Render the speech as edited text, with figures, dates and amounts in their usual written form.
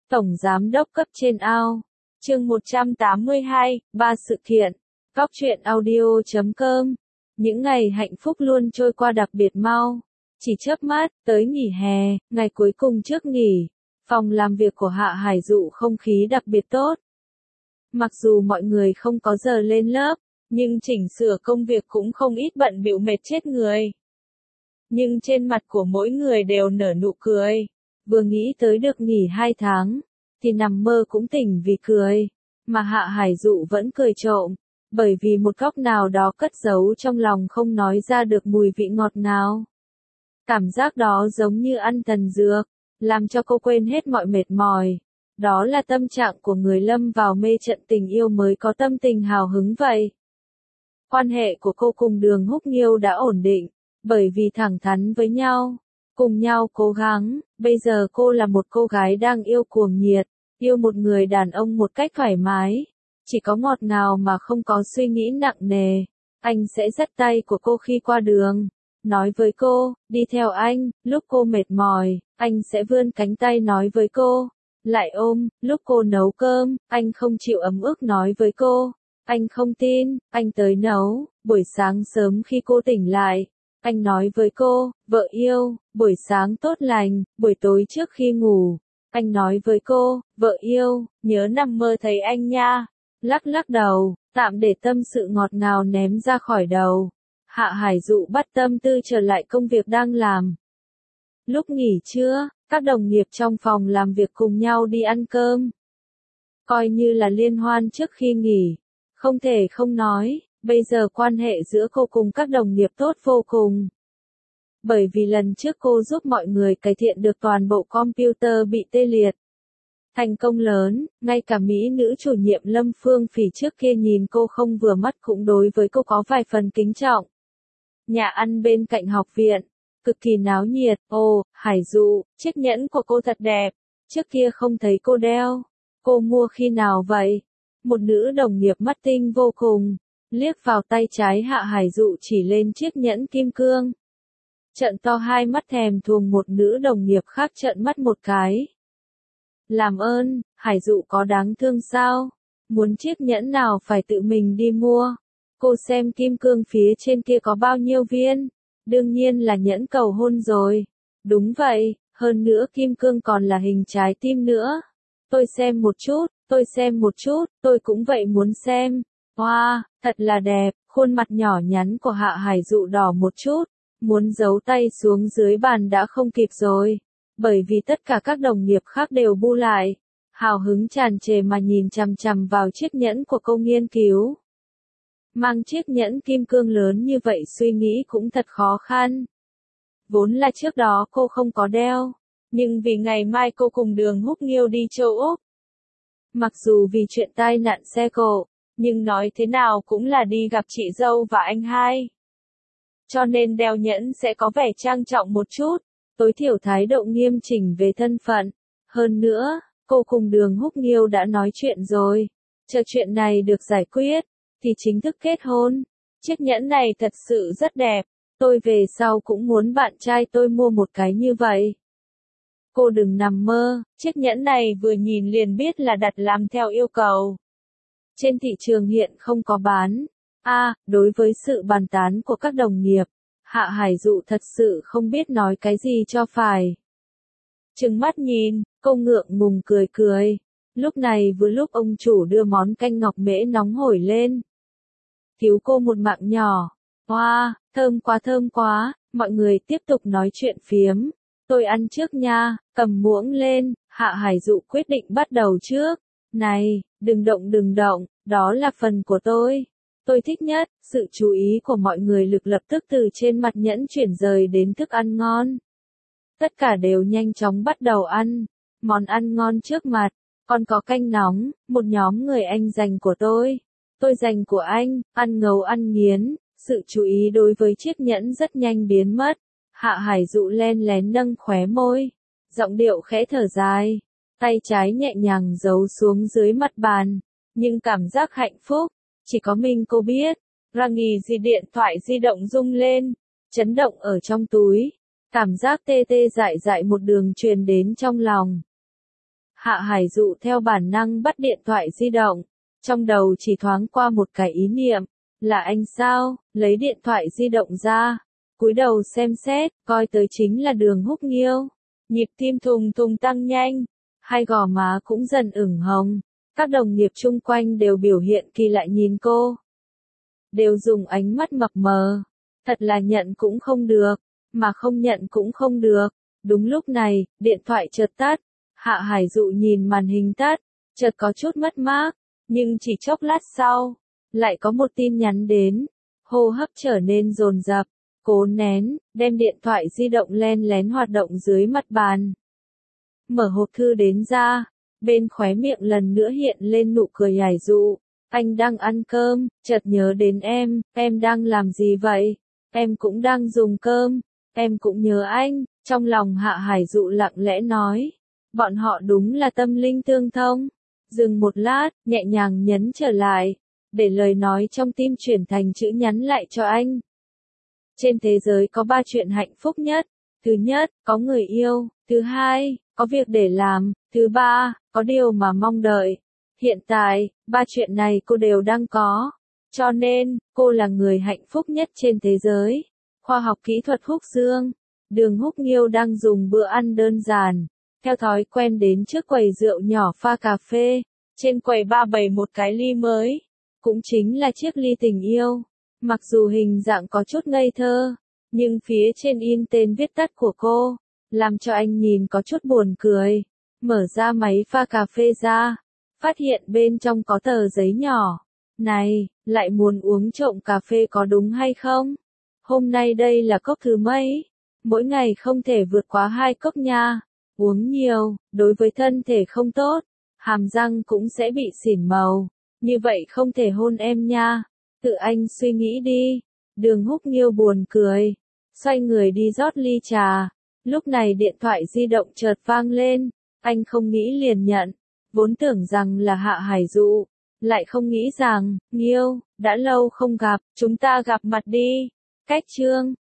Tổng Giám đốc cấp trên ao. Chương 182, 3 sự kiện. Góc truyện audio.com. Những ngày hạnh phúc luôn trôi qua đặc biệt mau. Chỉ chớp mắt, tới nghỉ hè, ngày cuối cùng trước nghỉ. Phòng làm việc của Hạ Hải Dụ không khí đặc biệt tốt. Mặc dù mọi người không có giờ lên lớp, nhưng chỉnh sửa công việc cũng không ít bận bịu mệt chết người. Nhưng trên mặt của mỗi người đều nở nụ cười. Vừa nghĩ tới được nghỉ 2 tháng, thì nằm mơ cũng tỉnh vì cười. Mà Hạ Hải Dụ vẫn cười trộm, bởi vì một góc nào đó cất giấu trong lòng không nói ra được mùi vị ngọt ngào. Cảm giác đó giống như ăn thần dược, làm cho cô quên hết mọi mệt mỏi. Đó là tâm trạng của người lâm vào mê trận tình yêu mới có tâm tình hào hứng vậy. Quan hệ của cô cùng Đường Húc Nghiêu đã ổn định, bởi vì thẳng thắn với nhau, cùng nhau cố gắng. Bây giờ cô là một cô gái đang yêu cuồng nhiệt, yêu một người đàn ông một cách thoải mái, chỉ có ngọt ngào mà không có suy nghĩ nặng nề. Anh sẽ dắt tay của cô khi qua đường, nói với cô, đi theo anh. Lúc cô mệt mỏi, anh sẽ vươn cánh tay nói với cô, lại ôm. Lúc cô nấu cơm, anh không chịu ấm ức nói với cô, anh không tin, anh tới nấu. Buổi sáng sớm khi cô tỉnh lại, anh nói với cô, vợ yêu, buổi sáng tốt lành. Buổi tối trước khi ngủ, anh nói với cô, vợ yêu, nhớ nằm mơ thấy anh nha. Lắc lắc đầu, tạm để tâm sự ngọt ngào ném ra khỏi đầu. Hạ Hải Dụ bắt tâm tư trở lại công việc đang làm. Lúc nghỉ trưa, các đồng nghiệp trong phòng làm việc cùng nhau đi ăn cơm. Coi như là liên hoan trước khi nghỉ. Không thể không nói, bây giờ quan hệ giữa cô cùng các đồng nghiệp tốt vô cùng. Bởi vì lần trước cô giúp mọi người cải thiện được toàn bộ computer bị tê liệt. Thành công lớn, ngay cả mỹ nữ chủ nhiệm Lâm Phương Phỉ trước kia nhìn cô không vừa mắt cũng đối với cô có vài phần kính trọng. Nhà ăn bên cạnh học viện, cực kỳ náo nhiệt. Ồ, Hải Dụ, chiếc nhẫn của cô thật đẹp, trước kia không thấy cô đeo. Cô mua khi nào vậy? Một nữ đồng nghiệp mắt tinh vô cùng, liếc vào tay trái Hạ Hải Dụ chỉ lên chiếc nhẫn kim cương. Trợn to hai mắt thèm thuồng. Một nữ đồng nghiệp khác trợn mắt một cái. Làm ơn, Hải Dụ có đáng thương sao? Muốn chiếc nhẫn nào phải tự mình đi mua. Cô xem kim cương phía trên kia có bao nhiêu viên? Đương nhiên là nhẫn cầu hôn rồi. Đúng vậy, hơn nữa kim cương còn là hình trái tim nữa. Tôi xem một chút, tôi xem một chút, tôi cũng vậy muốn xem. Wow, thật là đẹp. Khuôn mặt nhỏ nhắn của Hạ Hải Dụ đỏ một chút, muốn giấu tay xuống dưới bàn đã không kịp rồi. Bởi vì tất cả các đồng nghiệp khác đều bu lại, hào hứng tràn trề mà nhìn chằm chằm vào chiếc nhẫn của cô nghiên cứu. Mang chiếc nhẫn kim cương lớn như vậy suy nghĩ cũng thật khó khăn. Vốn là trước đó cô không có đeo, nhưng vì ngày mai cô cùng Đường Húc Nghiêu đi châu Úc. Mặc dù vì chuyện tai nạn xe cộ, nhưng nói thế nào cũng là đi gặp chị dâu và anh hai. Cho nên đeo nhẫn sẽ có vẻ trang trọng một chút, tối thiểu thái độ nghiêm chỉnh về thân phận. Hơn nữa, cô cùng Đường Húc Nghiêu đã nói chuyện rồi. Chờ chuyện này được giải quyết, thì chính thức kết hôn. Chiếc nhẫn này thật sự rất đẹp. Tôi về sau cũng muốn bạn trai tôi mua một cái như vậy. Cô đừng nằm mơ, chiếc nhẫn này vừa nhìn liền biết là đặt làm theo yêu cầu. Trên thị trường hiện không có bán. Đối với sự bàn tán của các đồng nghiệp, Hạ Hải Dụ thật sự không biết nói cái gì cho phải. Trừng mắt nhìn, cô ngượng ngùng cười cười. Lúc này vừa lúc ông chủ đưa món canh ngọc mễ nóng hổi lên. Cứu cô một mạng nhỏ. Wow, thơm quá. Mọi người tiếp tục nói chuyện phiếm. Tôi ăn trước nha. Cầm muỗng lên, Hạ Hải Dụ quyết định bắt đầu trước. Này, đừng động, đó là phần của tôi. Tôi thích nhất. Sự chú ý của mọi người lập tức từ trên mặt nhẫn chuyển rời đến thức ăn ngon. Tất cả đều nhanh chóng bắt đầu ăn. Món ăn ngon trước mặt, còn có canh nóng. Một nhóm người anh dành của tôi dành của anh. Ăn ngấu ăn nghiến. Sự chú ý đối với chiếc nhẫn rất nhanh biến mất. Hạ Hải Dụ len lén nâng khóe môi, giọng điệu khẽ thở dài, tay trái nhẹ nhàng giấu xuống dưới mặt bàn, nhưng cảm giác hạnh phúc, chỉ có mình cô biết. Rangy di điện thoại di động rung lên, chấn động ở trong túi, cảm giác tê tê dại dại một đường truyền đến trong lòng. Hạ Hải Dụ theo bản năng bắt điện thoại di động, trong đầu chỉ thoáng qua một cái ý niệm, là anh sao, lấy điện thoại di động ra, cúi đầu xem xét, coi tới chính là Đường Húc Nghiêu. Nhịp tim thùng thùng tăng nhanh, hai gò má cũng dần ửng hồng, các đồng nghiệp chung quanh đều biểu hiện kỳ lạ nhìn cô. Đều dùng ánh mắt mập mờ, thật là nhận cũng không được, mà không nhận cũng không được. Đúng lúc này, điện thoại chợt tắt, Hạ Hải Dụ nhìn màn hình tắt, chợt có chút mất mát, nhưng chỉ chốc lát sau, lại có một tin nhắn đến, hô hấp trở nên dồn dập, cố nén, đem điện thoại di động len lén hoạt động dưới mặt bàn. Mở hộp thư đến ra, bên khóe miệng lần nữa hiện lên nụ cười Hải Dụ, anh đang ăn cơm, chợt nhớ đến em đang làm gì vậy? Em cũng đang dùng cơm, em cũng nhớ anh, trong lòng Hạ Hải Dụ lặng lẽ nói, bọn họ đúng là tâm linh tương thông. Dừng một lát, nhẹ nhàng nhấn trở lại, để lời nói trong tim chuyển thành chữ nhắn lại cho anh. Trên thế giới có 3 chuyện hạnh phúc nhất. Thứ nhất, có người yêu. Thứ hai, có việc để làm. Thứ ba, có điều mà mong đợi. Hiện tại, 3 chuyện này cô đều đang có. Cho nên, cô là người hạnh phúc nhất trên thế giới. Khoa học kỹ thuật Húc Dương. Đường Húc Nghiêu đang dùng bữa ăn đơn giản. Theo thói quen đến trước quầy rượu nhỏ pha cà phê. Trên quầy ba bày một cái ly mới. Cũng chính là chiếc ly tình yêu. Mặc dù hình dạng có chút ngây thơ, nhưng phía trên in tên viết tắt của cô, làm cho anh nhìn có chút buồn cười. Mở ra máy pha cà phê ra, phát hiện bên trong có tờ giấy nhỏ. Này, lại muốn uống trộm cà phê có đúng hay không? Hôm nay đây là cốc thứ mấy? Mỗi ngày không thể vượt quá 2 cốc nha. Uống nhiều, đối với thân thể không tốt, hàm răng cũng sẽ bị xỉn màu. Như vậy không thể hôn em nha. Tự anh suy nghĩ đi. Đường Húc Nghiêu buồn cười, xoay người đi rót ly trà. Lúc này điện thoại di động chợt vang lên, anh không nghĩ liền nhận, vốn tưởng rằng là Hạ Hải Dụ, lại không nghĩ rằng, Nghiêu, đã lâu không gặp, chúng ta gặp mặt đi. Cách chương